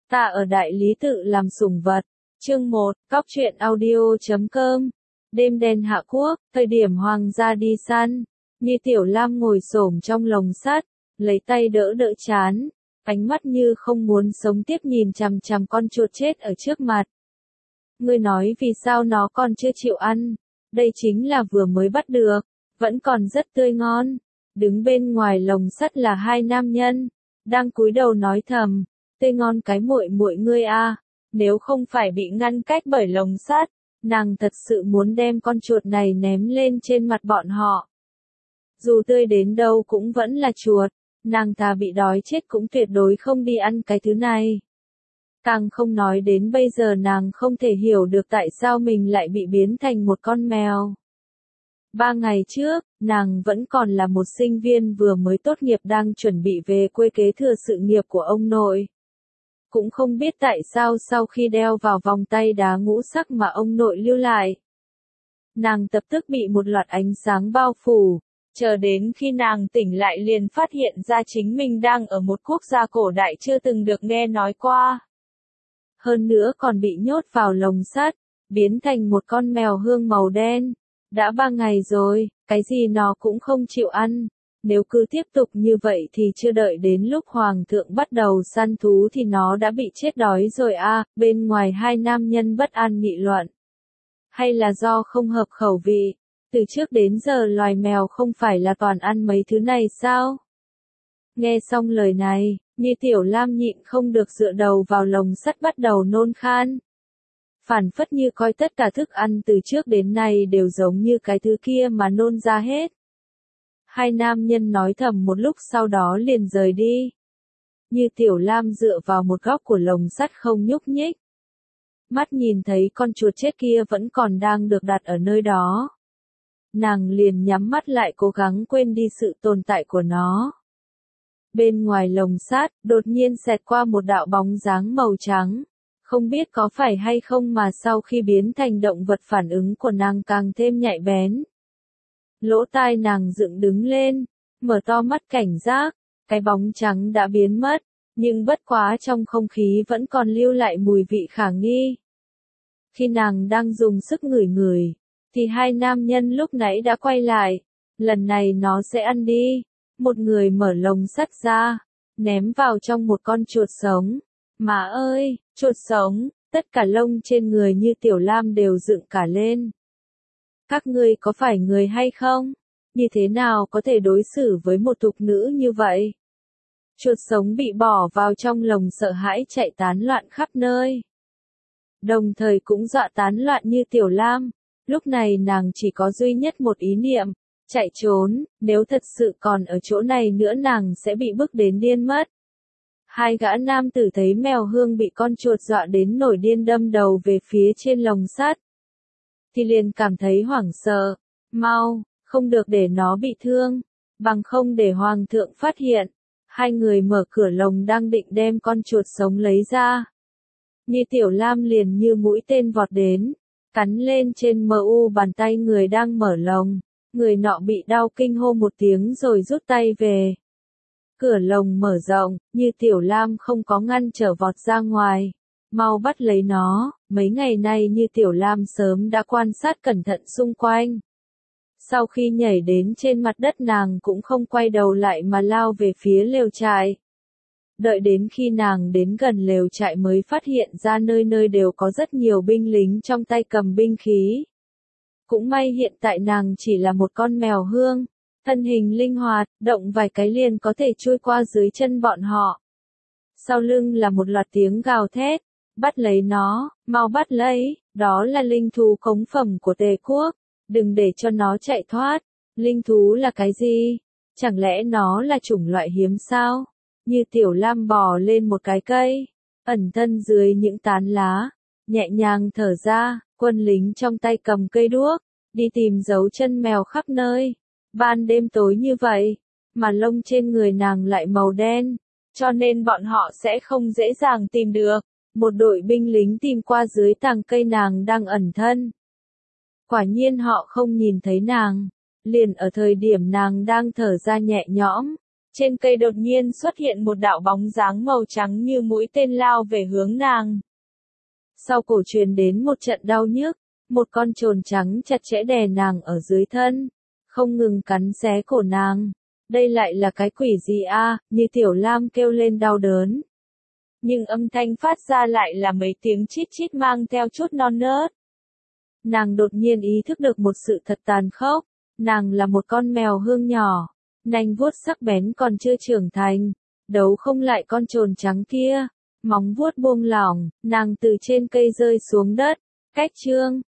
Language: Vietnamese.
Ta ở đại lý tự làm sủng vật. Chương 1, Cóc truyện audio.com. Đêm đen Hạ Quốc, thời điểm hoàng gia đi săn, Như Tiểu Lam ngồi xổm trong lồng sắt, lấy tay đỡ đỡ trán, ánh mắt như không muốn sống tiếp nhìn chằm chằm con chuột chết ở trước mặt. Ngươi nói vì sao nó còn chưa chịu ăn? Đây chính là vừa mới bắt được, vẫn còn rất tươi ngon. Đứng bên ngoài lồng sắt là hai nam nhân, đang cúi đầu nói thầm, tươi ngon cái muội muội ngươi a, nếu không phải bị ngăn cách bởi lồng sắt, nàng thật sự muốn đem con chuột này ném lên trên mặt bọn họ. Dù tươi đến đâu cũng vẫn là chuột, nàng thà bị đói chết cũng tuyệt đối không đi ăn cái thứ này. Càng không nói đến bây giờ nàng không thể hiểu được tại sao mình lại bị biến thành một con mèo. 3 ngày trước, nàng vẫn còn là một sinh viên vừa mới tốt nghiệp đang chuẩn bị về quê kế thừa sự nghiệp của ông nội. Cũng không biết tại sao sau khi đeo vào vòng tay đá ngũ sắc mà ông nội lưu lại, nàng lập tức bị một loạt ánh sáng bao phủ, chờ đến khi nàng tỉnh lại liền phát hiện ra chính mình đang ở một quốc gia cổ đại chưa từng được nghe nói qua. Hơn nữa còn bị nhốt vào lồng sắt, biến thành một con mèo hương màu đen. Đã 3 ngày rồi, cái gì nó cũng không chịu ăn. Nếu cứ tiếp tục như vậy thì chưa đợi đến lúc hoàng thượng bắt đầu săn thú thì nó đã bị chết đói rồi a. Bên ngoài hai nam nhân bất an nghị luận. Hay là do không hợp khẩu vị? Từ trước đến giờ loài mèo không phải là toàn ăn mấy thứ này sao? Nghe xong lời này, Như Tiểu Lam nhịn không được dựa đầu vào lồng sắt bắt đầu nôn khan. Phản phất như coi tất cả thức ăn từ trước đến nay đều giống như cái thứ kia mà nôn ra hết. Hai nam nhân nói thầm một lúc sau đó liền rời đi. Như Tiểu Lam dựa vào một góc của lồng sắt không nhúc nhích. Mắt nhìn thấy con chuột chết kia vẫn còn đang được đặt ở nơi đó. Nàng liền nhắm mắt lại cố gắng quên đi sự tồn tại của nó. Bên ngoài lồng sắt, đột nhiên xẹt qua một đạo bóng dáng màu trắng. Không biết có phải hay không mà sau khi biến thành động vật phản ứng của nàng càng thêm nhạy bén. Lỗ tai nàng dựng đứng lên, mở to mắt cảnh giác, cái bóng trắng đã biến mất, nhưng bất quá trong không khí vẫn còn lưu lại mùi vị khả nghi. Khi nàng đang dùng sức ngửi ngửi, thì hai nam nhân lúc nãy đã quay lại, lần này nó sẽ ăn đi. Một người mở lồng sắt ra, ném vào trong một con chuột sống. Má ơi, chuột sống, tất cả lông trên người Như Tiểu Lam đều dựng cả lên. Các ngươi có phải người hay không? Như thế nào có thể đối xử với một thục nữ như vậy? Chuột sống bị bỏ vào trong lồng sợ hãi chạy tán loạn khắp nơi. Đồng thời cũng dọa tán loạn Như Tiểu Lam. Lúc này nàng chỉ có duy nhất một ý niệm, chạy trốn, nếu thật sự còn ở chỗ này nữa nàng sẽ bị bức đến điên mất. Hai gã nam tử thấy mèo hương bị con chuột dọa đến nổi điên đâm đầu về phía trên lồng sắt, thì liền cảm thấy hoảng sợ. Mau, không được để nó bị thương, bằng không để hoàng thượng phát hiện. Hai người mở cửa lồng đang định đem con chuột sống lấy ra. Như Tiểu Lam liền như mũi tên vọt đến, cắn lên trên bàn tay người đang mở lồng. Người nọ bị đau kinh hô một tiếng rồi rút tay về. Cửa lồng mở rộng, Như Tiểu Lam không có ngăn trở vọt ra ngoài. Mau bắt lấy nó, mấy ngày nay Như Tiểu Lam sớm đã quan sát cẩn thận xung quanh. Sau khi nhảy đến trên mặt đất nàng cũng không quay đầu lại mà lao về phía lều trại. Đợi đến khi nàng đến gần lều trại mới phát hiện ra nơi nơi đều có rất nhiều binh lính trong tay cầm binh khí. Cũng may hiện tại nàng chỉ là một con mèo hương, thân hình linh hoạt, động vài cái liền có thể chui qua dưới chân bọn họ. Sau lưng là một loạt tiếng gào thét, bắt lấy nó, mau bắt lấy, đó là linh thú cống phẩm của Tề quốc, đừng để cho nó chạy thoát. Linh thú là cái gì? Chẳng lẽ nó là chủng loại hiếm sao? Như Tiểu Lam bò lên một cái cây, ẩn thân dưới những tán lá, nhẹ nhàng thở ra. Quân lính trong tay cầm cây đuốc, đi tìm dấu chân mèo khắp nơi. Ban đêm tối như vậy, mà lông trên người nàng lại màu đen, cho nên bọn họ sẽ không dễ dàng tìm được. Một đội binh lính tìm qua dưới tàng cây nàng đang ẩn thân. Quả nhiên họ không nhìn thấy nàng, liền ở thời điểm nàng đang thở ra nhẹ nhõm, Trên cây đột nhiên xuất hiện một đạo bóng dáng màu trắng như mũi tên lao về hướng nàng. Sau cổ truyền đến một trận đau nhức, một con chồn trắng chặt chẽ đè nàng ở dưới thân, không ngừng cắn xé cổ nàng. Đây lại là cái quỷ gì a? Như Tiểu Lam kêu lên đau đớn. Nhưng âm thanh phát ra lại là mấy tiếng chít chít mang theo chút non nớt. Nàng đột nhiên ý thức được một sự thật tàn khốc, nàng là một con mèo hương nhỏ, nanh vuốt sắc bén còn chưa trưởng thành, đấu không lại con chồn trắng kia. Móng vuốt buông lỏng, nàng từ trên cây rơi xuống đất, cách chương.